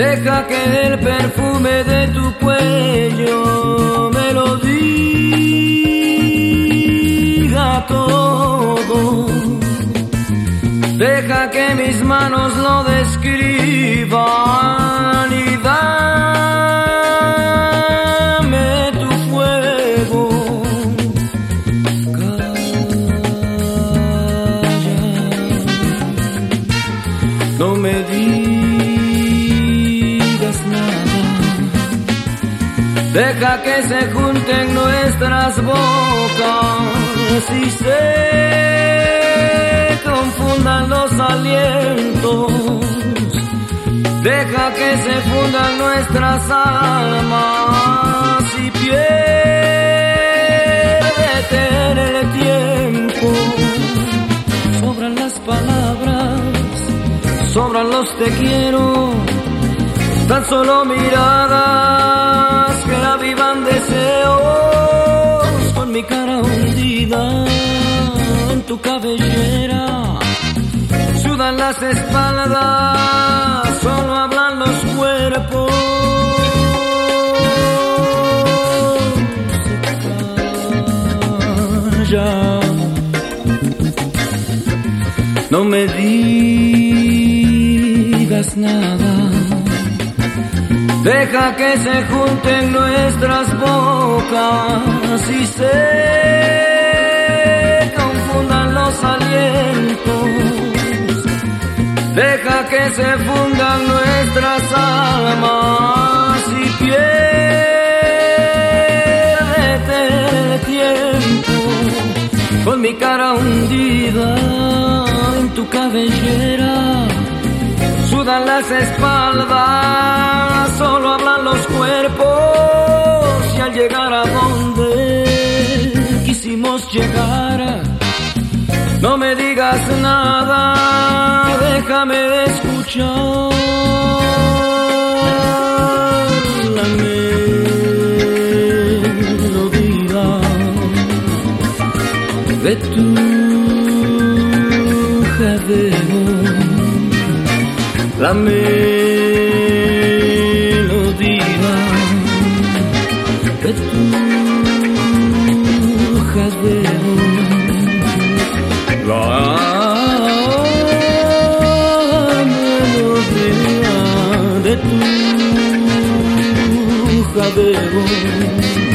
Deja que el perfume de tu cuello me lo diga todo. Deja que mis manos lo describan y dame tu fuego. Calla, no me digas nada. Deja que se junten nuestras bocas y se confundan los alientos. Deja que se fundan nuestras almas y piérdete en el tiempo. Sobran las palabras, sobran los te quiero, tan solo miradas que avivan deseos. Con mi cara hundida en tu cabellera, sudan las espaldas, solo hablan los cuerpos. Calla, no me digas nada. Deja que se junten nuestras bocas y se confundan los alientos. Deja que se fundan nuestras almas y piérdete el tiempo. Con mi cara hundida en tu cabellera, sudan las espaldas, solo hablan los cuerpos. Y al llegar a donde quisimos llegar, no me digas nada, déjame escuchar la melodía de tu jadeo. La melodía de tu jadeo. La melodía de tu jadeo.